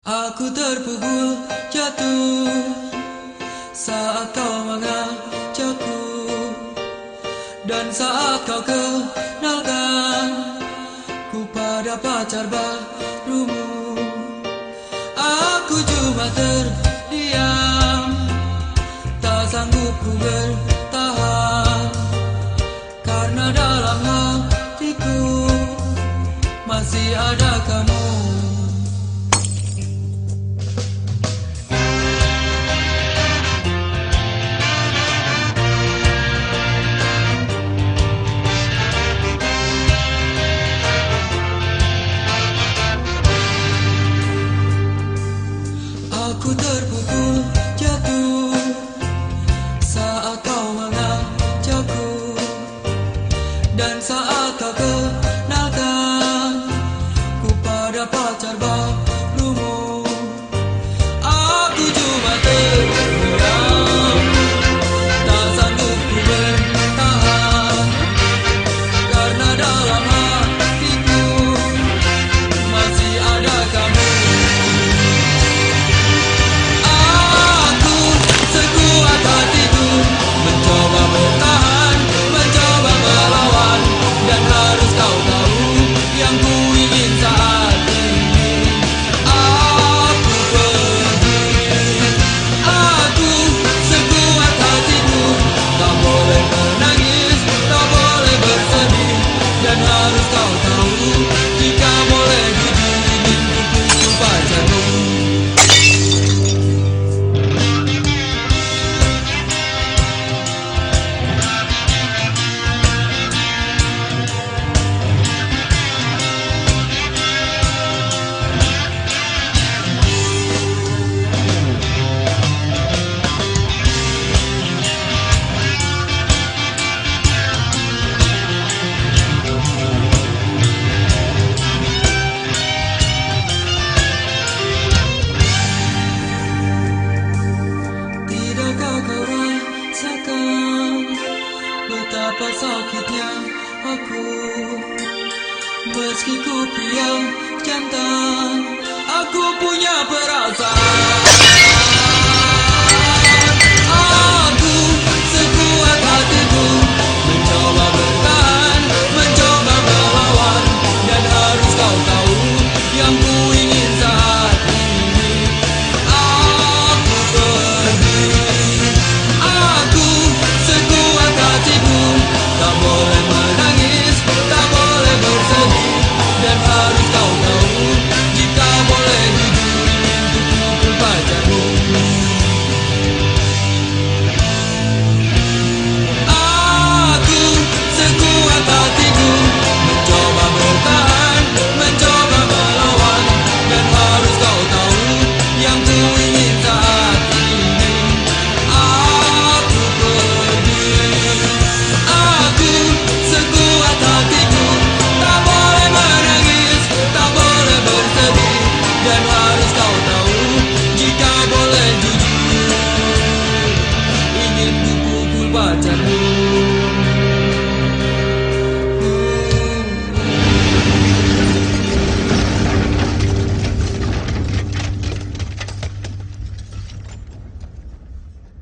Aku terpukul jatuh saat kau mengajakku, dan saat kau kenalkan ku pada pacar barumu. Aku cuma terdiam, tak sanggup ku bertahan, karena dalam hatiku masih ada kamu. Aku terpukul jatuh saat kau mengajakku, dan saat kau kenalkan ku pada pacar barumu. Aku cuma terdiam, tak sanggup ku bertahan, karena dalam hatiku masih ada kamu. Harus kau tahu, jika boleh jujur ingin ku pacarmu. Betapa sakitnya aku, meski ku pria jantan, aku punya perasaan.